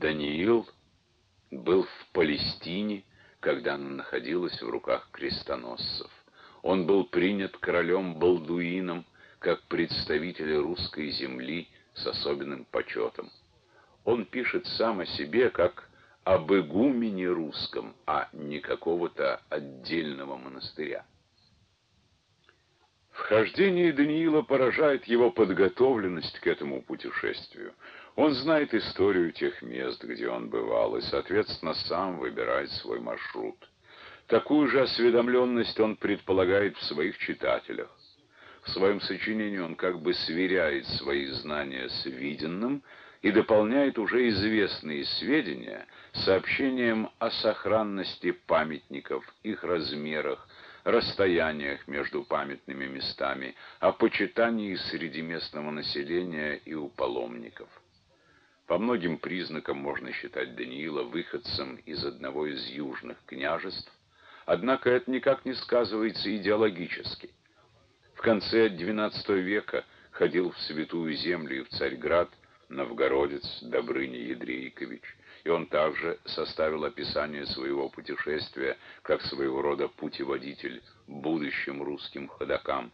Даниил был в Палестине, когда она находилась в руках крестоносцев. Он был принят королем Балдуином как представитель русской земли с особенным почетом. Он пишет сам о себе как об игумене русском, а не какого-то отдельного монастыря. Вхождение Даниила поражает его подготовленность к этому путешествию. Он знает историю тех мест, где он бывал, и, соответственно, сам выбирает свой маршрут. Такую же осведомленность он предполагает в своих читателях. В своем сочинении он как бы сверяет свои знания с виденным и дополняет уже известные сведения сообщением о сохранности памятников, их размерах, расстояниях между памятными местами, о почитании среди местного населения и у паломников. По многим признакам можно считать Даниила выходцем из одного из южных княжеств, однако это никак не сказывается идеологически. В конце XII века ходил в Святую Землю и в Царьград новгородец Добрыня Едрейкович, и он также составил описание своего путешествия как своего рода путеводитель будущим русским ходокам.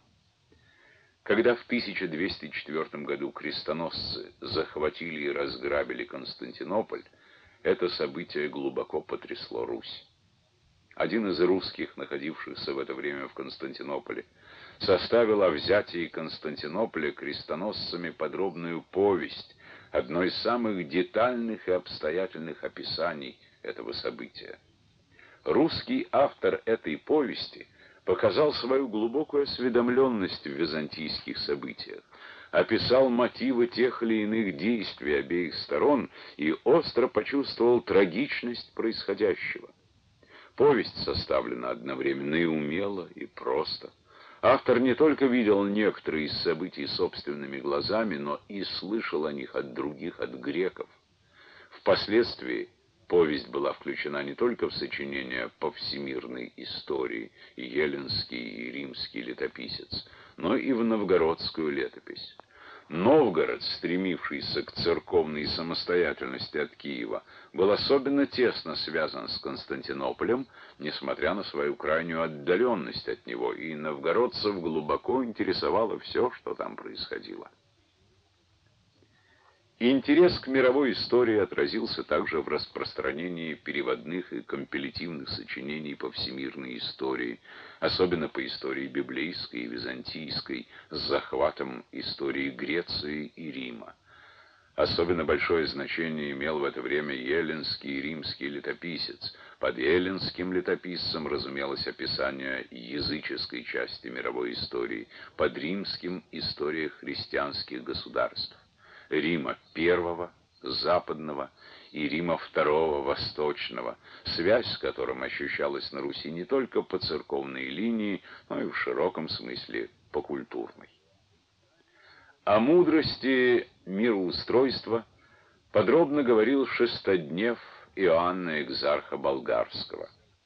Когда в 1204 году крестоносцы захватили и разграбили Константинополь, это событие глубоко потрясло Русь. Один из русских, находившихся в это время в Константинополе, составил о взятии Константинополя крестоносцами подробную повесть, одно из самых детальных и обстоятельных описаний этого события. Русский автор этой повести показал свою глубокую осведомленность в византийских событиях, описал мотивы тех или иных действий обеих сторон и остро почувствовал трагичность происходящего. Повесть составлена одновременно и умело, и просто. Автор не только видел некоторые из событий собственными глазами, но и слышал о них от других, от греков. Впоследствии повесть была включена не только в сочинения по всемирной истории, Еленский и Римский летописец, но и в новгородскую летопись. Новгород, стремившийся к церковной самостоятельности от Киева, был особенно тесно связан с Константинополем, несмотря на свою крайнюю отдаленность от него, и новгородцев глубоко интересовало все, что там происходило. Интерес к мировой истории отразился также в распространении переводных и компилятивных сочинений по всемирной истории, особенно по истории библейской и византийской, с захватом истории Греции и Рима. Особенно большое значение имел в это время еленский и римский летописец. Под еленским летописцем разумелось описание языческой части мировой истории, под римским — история христианских государств. Рима I, Западного, и Рима II, Восточного, связь с которым ощущалась на Руси не только по церковной линии, но и в широком смысле по культурной. О мудрости мироустройства подробно говорил Шестоднев Иоанна Экзарха Болгарского.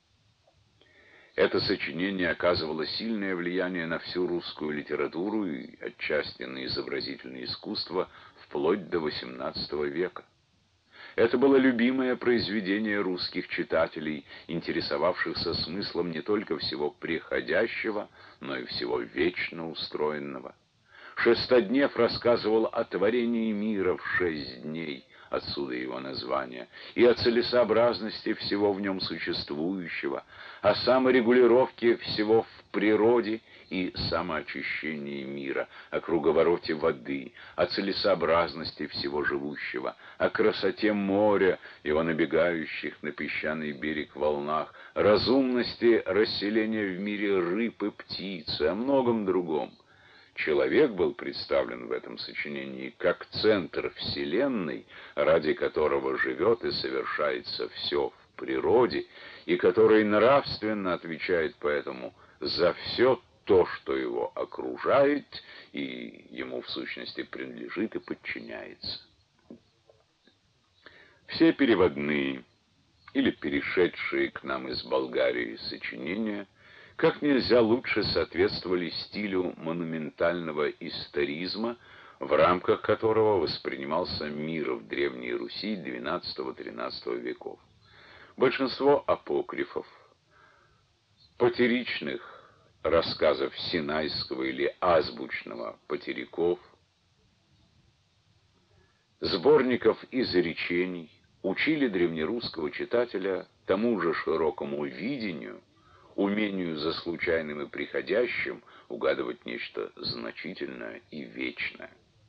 Это сочинение оказывало сильное влияние на всю русскую литературу и отчасти на изобразительное искусство вплоть до XVIII века. Это было любимое произведение русских читателей, интересовавшихся смыслом не только всего преходящего, но и всего вечно устроенного. Шестоднев рассказывал о творении мира в 6 дней, отсюда его название, и о целесообразности всего в нем существующего, о саморегулировке всего в природе и самоочищении мира, о круговороте воды, о целесообразности всего живущего, о красоте моря, его набегающих на песчаный берег волнах, разумности расселения в мире рыб и птиц, и о многом другом. Человек был представлен в этом сочинении как центр Вселенной, ради которого живет и совершается все в природе, и который нравственно отвечает поэтому за все то, что его окружает, и ему в сущности принадлежит и подчиняется. Все переводные или перешедшие к нам из Болгарии сочинения как нельзя лучше соответствовали стилю монументального историзма, в рамках которого воспринимался мир в Древней Руси XII-XIII веков. Большинство апокрифов, патеричных рассказов синайского или азбучного патериков, сборников изречений учили древнерусского читателя тому же широкому видению, умению за случайным и приходящим угадывать нечто значительное и вечное.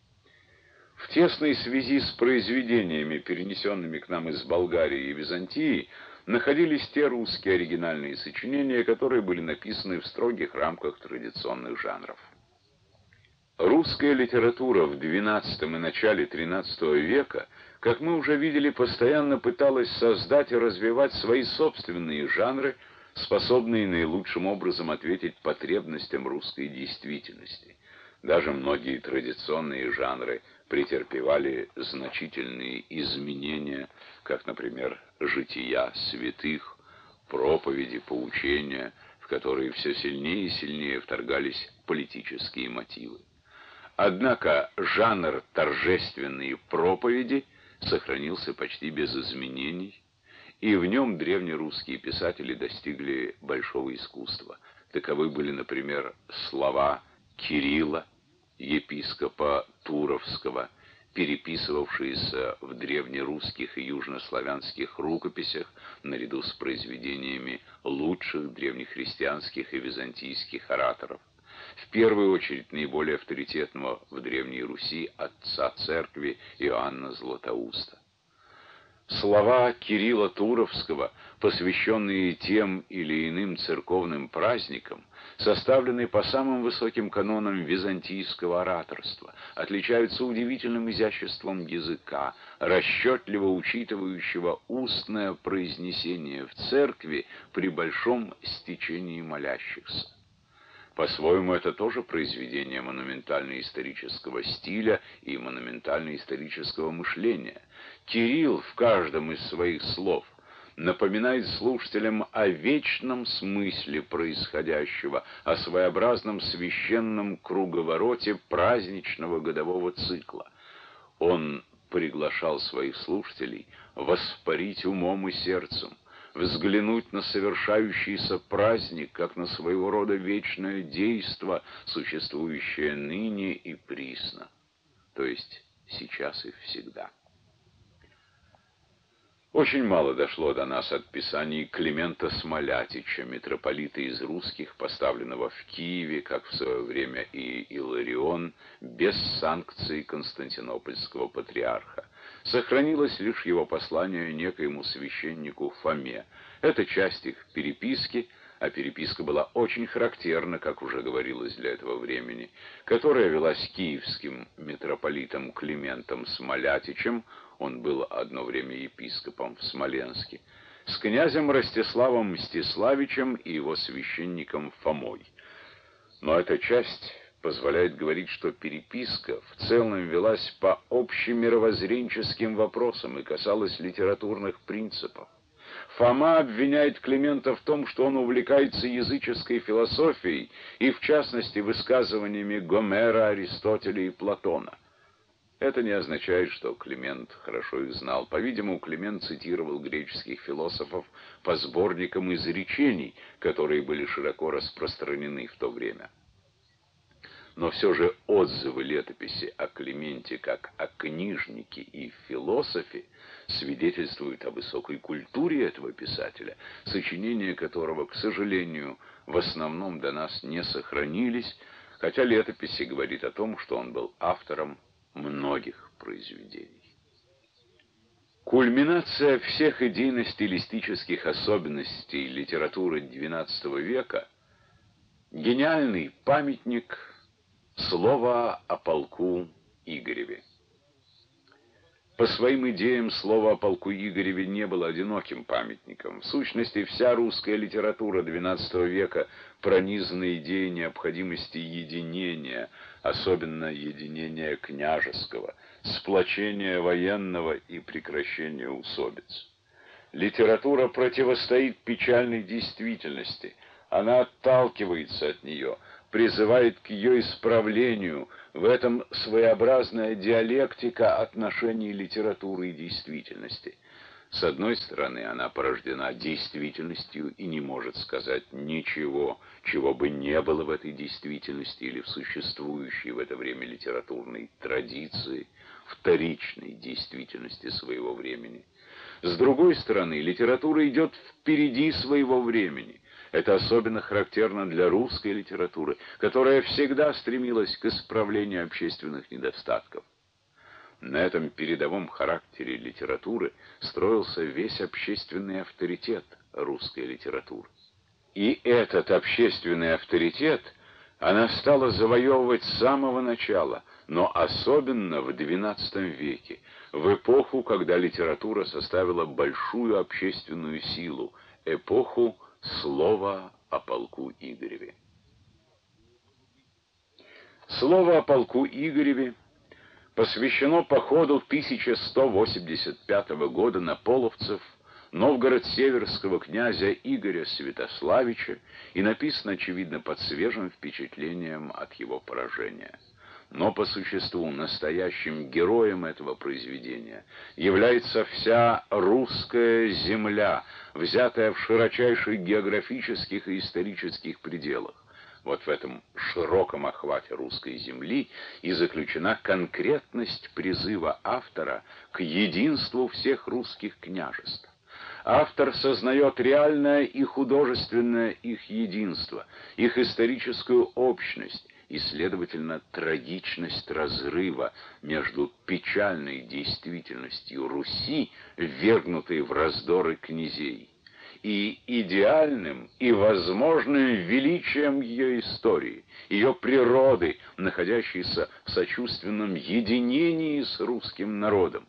В тесной связи с произведениями, перенесенными к нам из Болгарии и Византии, находились те русские оригинальные сочинения, которые были написаны в строгих рамках традиционных жанров. Русская литература в XII и начале XIII века, как мы уже видели, постоянно пыталась создать и развивать свои собственные жанры, способные наилучшим образом ответить потребностям русской действительности. Даже многие традиционные жанры претерпевали значительные изменения, как, например, жития святых, проповеди, поучения, в которые все сильнее и сильнее вторгались политические мотивы. Однако жанр торжественные проповеди сохранился почти без изменений, и в нем древнерусские писатели достигли большого искусства. Таковы были, например, слова Кирилла, епископа Туровского, переписывавшиеся в древнерусских и южнославянских рукописях наряду с произведениями лучших древнехристианских и византийских ораторов. В первую очередь наиболее авторитетного в Древней Руси отца церкви Иоанна Златоуста. Слова Кирилла Туровского, посвященные тем или иным церковным праздникам, составлены по самым высоким канонам византийского ораторства, отличаются удивительным изяществом языка, расчетливо учитывающего устное произнесение в церкви при большом стечении молящихся. По-своему, это тоже произведение монументально-исторического стиля и монументально-исторического мышления. Кирилл в каждом из своих слов напоминает слушателям о вечном смысле происходящего, о своеобразном священном круговороте праздничного годового цикла. Он приглашал своих слушателей воспарить умом и сердцем, взглянуть на совершающийся праздник, как на своего рода вечное действо, существующее ныне и присно, то есть сейчас и всегда. Очень мало дошло до нас от писаний Климента Смолятича, митрополита из русских, поставленного в Киеве, как в свое время и Иларион, без санкций константинопольского патриарха. Сохранилось лишь его послание некоему священнику Фоме. Это часть их переписки, а переписка была очень характерна, как уже говорилось для этого времени, которая велась киевским митрополитом Климентом Смолятичем, он был одно время епископом в Смоленске, с князем Ростиславом Мстиславичем и его священником Фомой. Но эта часть позволяет говорить, что переписка в целом велась по общемировоззренческим вопросам и касалась литературных принципов. Фома обвиняет Климента в том, что он увлекается языческой философией и, в частности, высказываниями Гомера, Аристотеля и Платона. Это не означает, что Климент хорошо их знал. По-видимому, Климент цитировал греческих философов по сборникам изречений, которые были широко распространены в то время. Но все же отзывы летописи о Клименте как о книжнике и философе свидетельствуют о высокой культуре этого писателя, сочинения которого, к сожалению, в основном до нас не сохранились, хотя летопись говорит о том, что он был автором многих произведений. Кульминация всех идейно-стилистических особенностей литературы XII века — гениальный памятник «Слово о полку Игореве». По своим идеям слово о полку Игореве не было одиноким памятником. В сущности, вся русская литература XII века пронизана идеей необходимости единения, особенно единения княжеского, сплочения военного и прекращения усобиц. Литература противостоит печальной действительности, она отталкивается от нее, призывает к ее исправлению. В этом своеобразная диалектика отношений литературы и действительности. С одной стороны, она порождена действительностью и не может сказать ничего, чего бы не было в этой действительности или в существующей в это время литературной традиции, вторичной действительности своего времени. С другой стороны, литература идет впереди своего времени. Это особенно характерно для русской литературы, которая всегда стремилась к исправлению общественных недостатков. На этом передовом характере литературы строился весь общественный авторитет русской литературы. И этот общественный авторитет она стала завоевывать с самого начала, но особенно в XII веке, в эпоху, когда литература составила большую общественную силу, эпоху слова о полку Игореве. Слово о полку Игореве посвящено походу 1185 года на половцев новгород-северского князя Игоря Святославича и написано, очевидно, под свежим впечатлением от его поражения. Но по существу настоящим героем этого произведения является вся русская земля, взятая в широчайших географических и исторических пределах. Вот в этом широком охвате русской земли и заключена конкретность призыва автора к единству всех русских княжеств. Автор сознает реальное и художественное их единство, их историческую общность и, следовательно, трагичность разрыва между печальной действительностью Руси, ввергнутой в раздоры князей, и идеальным и возможным величием ее истории, ее природы, находящейся в сочувственном единении с русским народом.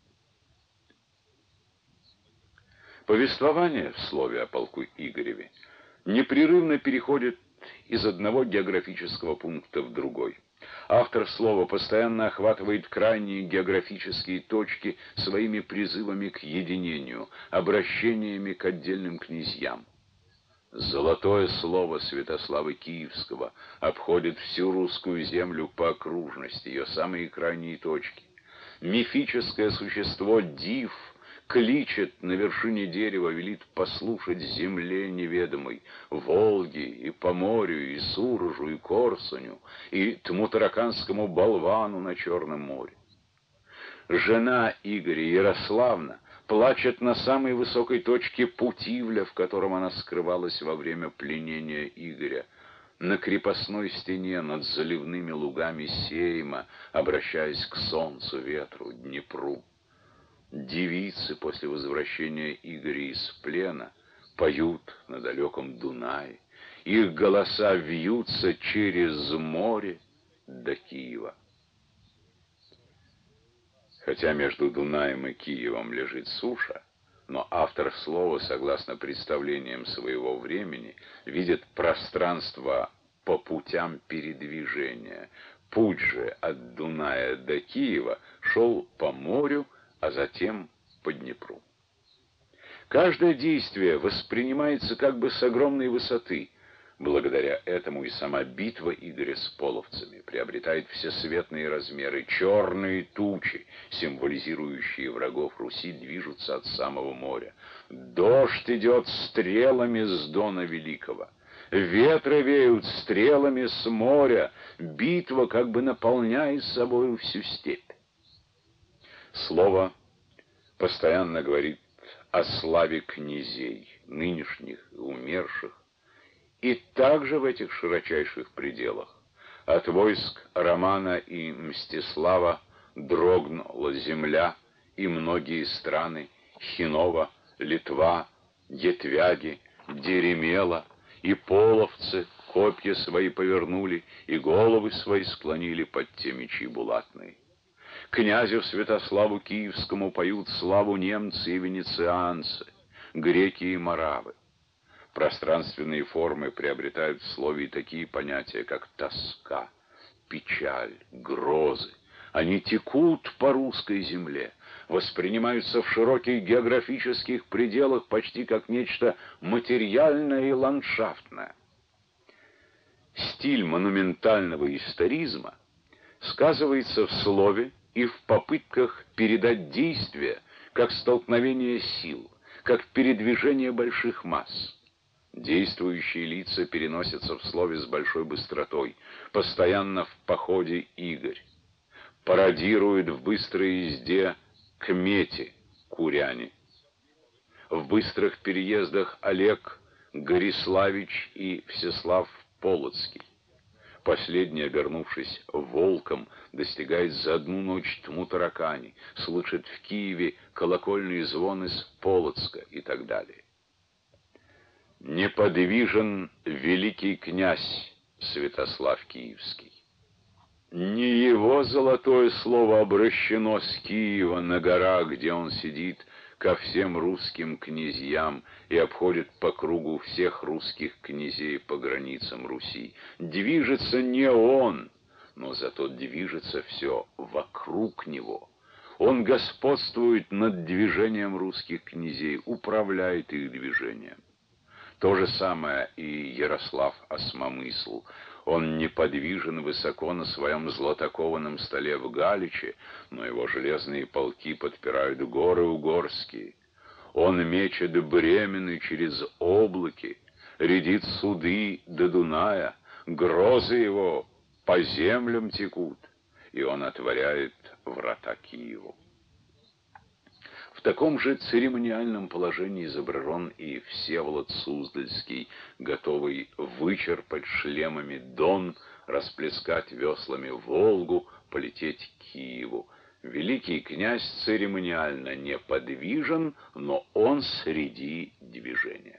Повествование в слове о полку Игореве непрерывно переходит из одного географического пункта в другой. Автор слова постоянно охватывает крайние географические точки своими призывами к единению, обращениями к отдельным князьям. Золотое слово Святослава Киевского обходит всю русскую землю по окружности, ее самые крайние точки. Мифическое существо Див кличет на вершине дерева, велит послушать земле неведомой, Волге и Поморью, и Сурожу, и Корсуню, и тмутараканскому болвану на Черном море. Жена Игоря, Ярославна, плачет на самой высокой точке Путивля, в котором она скрывалась во время пленения Игоря, на крепостной стене над заливными лугами Сейма, обращаясь к солнцу, ветру, Днепру. Девицы после возвращения Игоря из плена поют на далеком Дунае. Их голоса вьются через море до Киева. Хотя между Дунаем и Киевом лежит суша, но автор слова, согласно представлениям своего времени, видит пространство по путям передвижения. Путь же от Дуная до Киева шел по морю, а затем по Днепру. Каждое действие воспринимается как бы с огромной высоты. Благодаря этому и сама битва Игоря с половцами приобретает всесветные размеры. Черные тучи, символизирующие врагов Руси, движутся от самого моря. Дождь идет стрелами с Дона Великого. Ветры веют стрелами с моря. Битва как бы наполняет собою всю степь. Слово постоянно говорит о славе князей, нынешних и умерших, и также в этих широчайших пределах. От войск Романа и Мстислава дрогнула земля, и многие страны — Хинова, Литва, Етвяги, Деремела, и половцы копья свои повернули, и головы свои склонили под те мечи булатные. Князю Святославу Киевскому поют славу немцы и венецианцы, греки и моравы. Пространственные формы приобретают в слове и такие понятия, как тоска, печаль, грозы. Они текут по русской земле, воспринимаются в широких географических пределах почти как нечто материальное и ландшафтное. Стиль монументального историзма сказывается в слове и в попытках передать действие как столкновение сил, как передвижение больших масс. Действующие лица переносятся в слове с большой быстротой, постоянно в походе Игорь. Пародирует в быстрой езде Кмети, куряне. В быстрых переездах Олег Гориславич и Всеслав Полоцкий. Последний, обернувшись волком, достигает за одну ночь тьму таракани, слышит в Киеве колокольные звоны с Полоцка и так далее. Неподвижен великий князь Святослав Киевский. Не его золотое слово обращено с Киева на горах, где он сидит, ко всем русским князьям и обходит по кругу всех русских князей по границам Руси. Движется не он, но зато движется все вокруг него. Он господствует над движением русских князей, управляет их движением. То же самое и Ярослав Осмомысл. Он неподвижен высоко на своем златокованном столе в Галиче, но его железные полки подпирают горы угорские. Он мечет бремены через облаки, рядит суды до Дуная, грозы его по землям текут, и он отворяет врата Киеву. В таком же церемониальном положении изображен и Всеволод Суздальский, готовый вычерпать шлемами Дон, расплескать веслами Волгу, полететь к Киеву. Великий князь церемониально неподвижен, но он среди движения.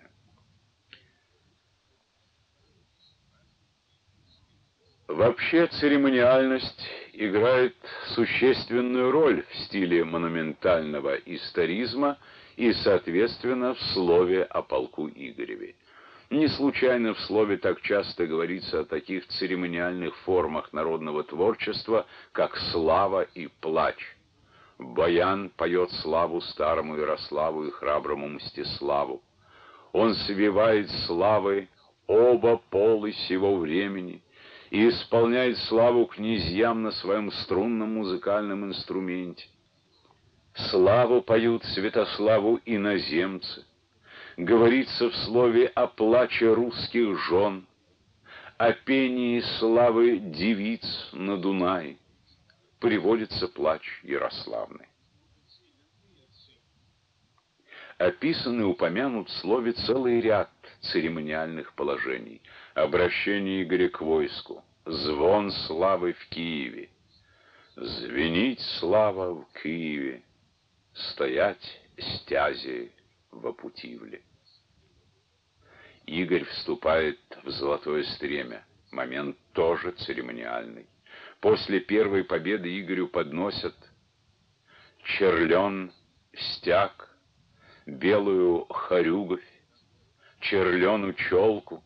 Вообще церемониальность играет существенную роль в стиле монументального историзма и, соответственно, в слове о полку Игореве. Не случайно в слове так часто говорится о таких церемониальных формах народного творчества, как слава и плач. Баян поет славу старому Ярославу и храброму Мстиславу. Он свивает славы оба полы сего времени и исполняет славу князьям на своем струнном музыкальном инструменте. Славу поют Святославу иноземцы. Говорится в слове о плаче русских жен, о пении славы девиц на Дунае. Приводится плач Ярославны. Описан и упомянут в слове целый ряд церемониальных положений. Обращение Игоря к войску, звон славы в Киеве, звенить слава в Киеве, стоять стязи во Путивле. Игорь вступает в золотое стремя, момент тоже церемониальный. После первой победы Игорю подносят черлен, стяг, белую хорюговь, черлену челку,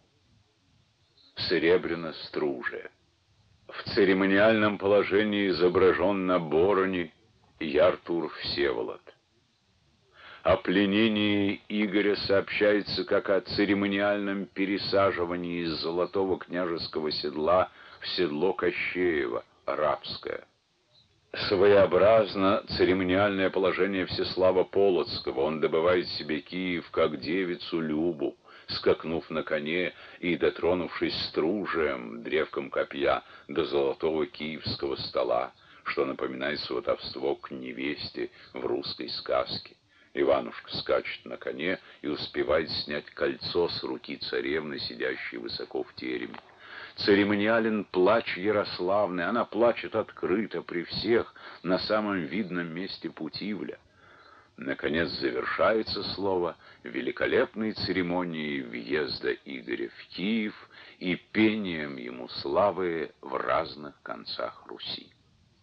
серебряно-стружие. В церемониальном положении изображен на бороне Яртур Всеволод. О пленении Игоря сообщается как о церемониальном пересаживании из золотого княжеского седла в седло Кощеева, рабское. Своеобразно церемониальное положение Всеслава Полоцкого. Он добывает себе Киев как девицу Любу, скакнув на коне и дотронувшись стружием, древком копья, до золотого киевского стола, что напоминает сватовство к невесте в русской сказке. Иванушка скачет на коне и успевает снять кольцо с руки царевны, сидящей высоко в тереме. Церемониален плач Ярославны, она плачет открыто при всех на самом видном месте Путивля. Наконец завершается слово великолепной церемонией въезда Игоря в Киев и пением ему славы в разных концах Руси.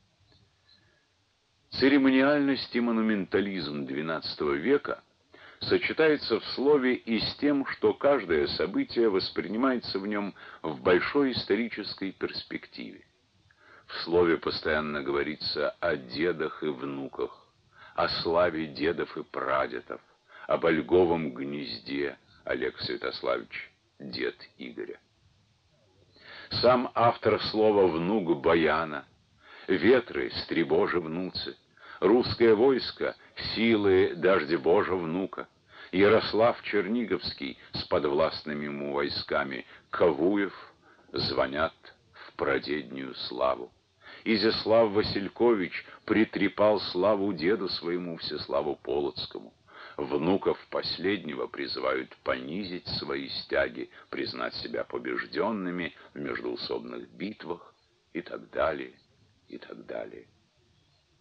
Церемониальность и монументализм XII века сочетается в слове и с тем, что каждое событие воспринимается в нем в большой исторической перспективе. В слове постоянно говорится о дедах и внуках, о славе дедов и прадедов, об Ольговом гнезде Олег Святославич, дед Игоря. сам автор слова «внук Баяна», ветры, стребожи внуцы, русское войско, силы дождя Божа внука, Ярослав Черниговский с подвластными ему войсками, Кавуев звонят в прадеднюю славу. Изяслав Василькович притрепал славу деду своему Всеславу Полоцкому. Внуков последнего призывают понизить свои стяги, признать себя побежденными в междоусобных битвах и так далее, и так далее.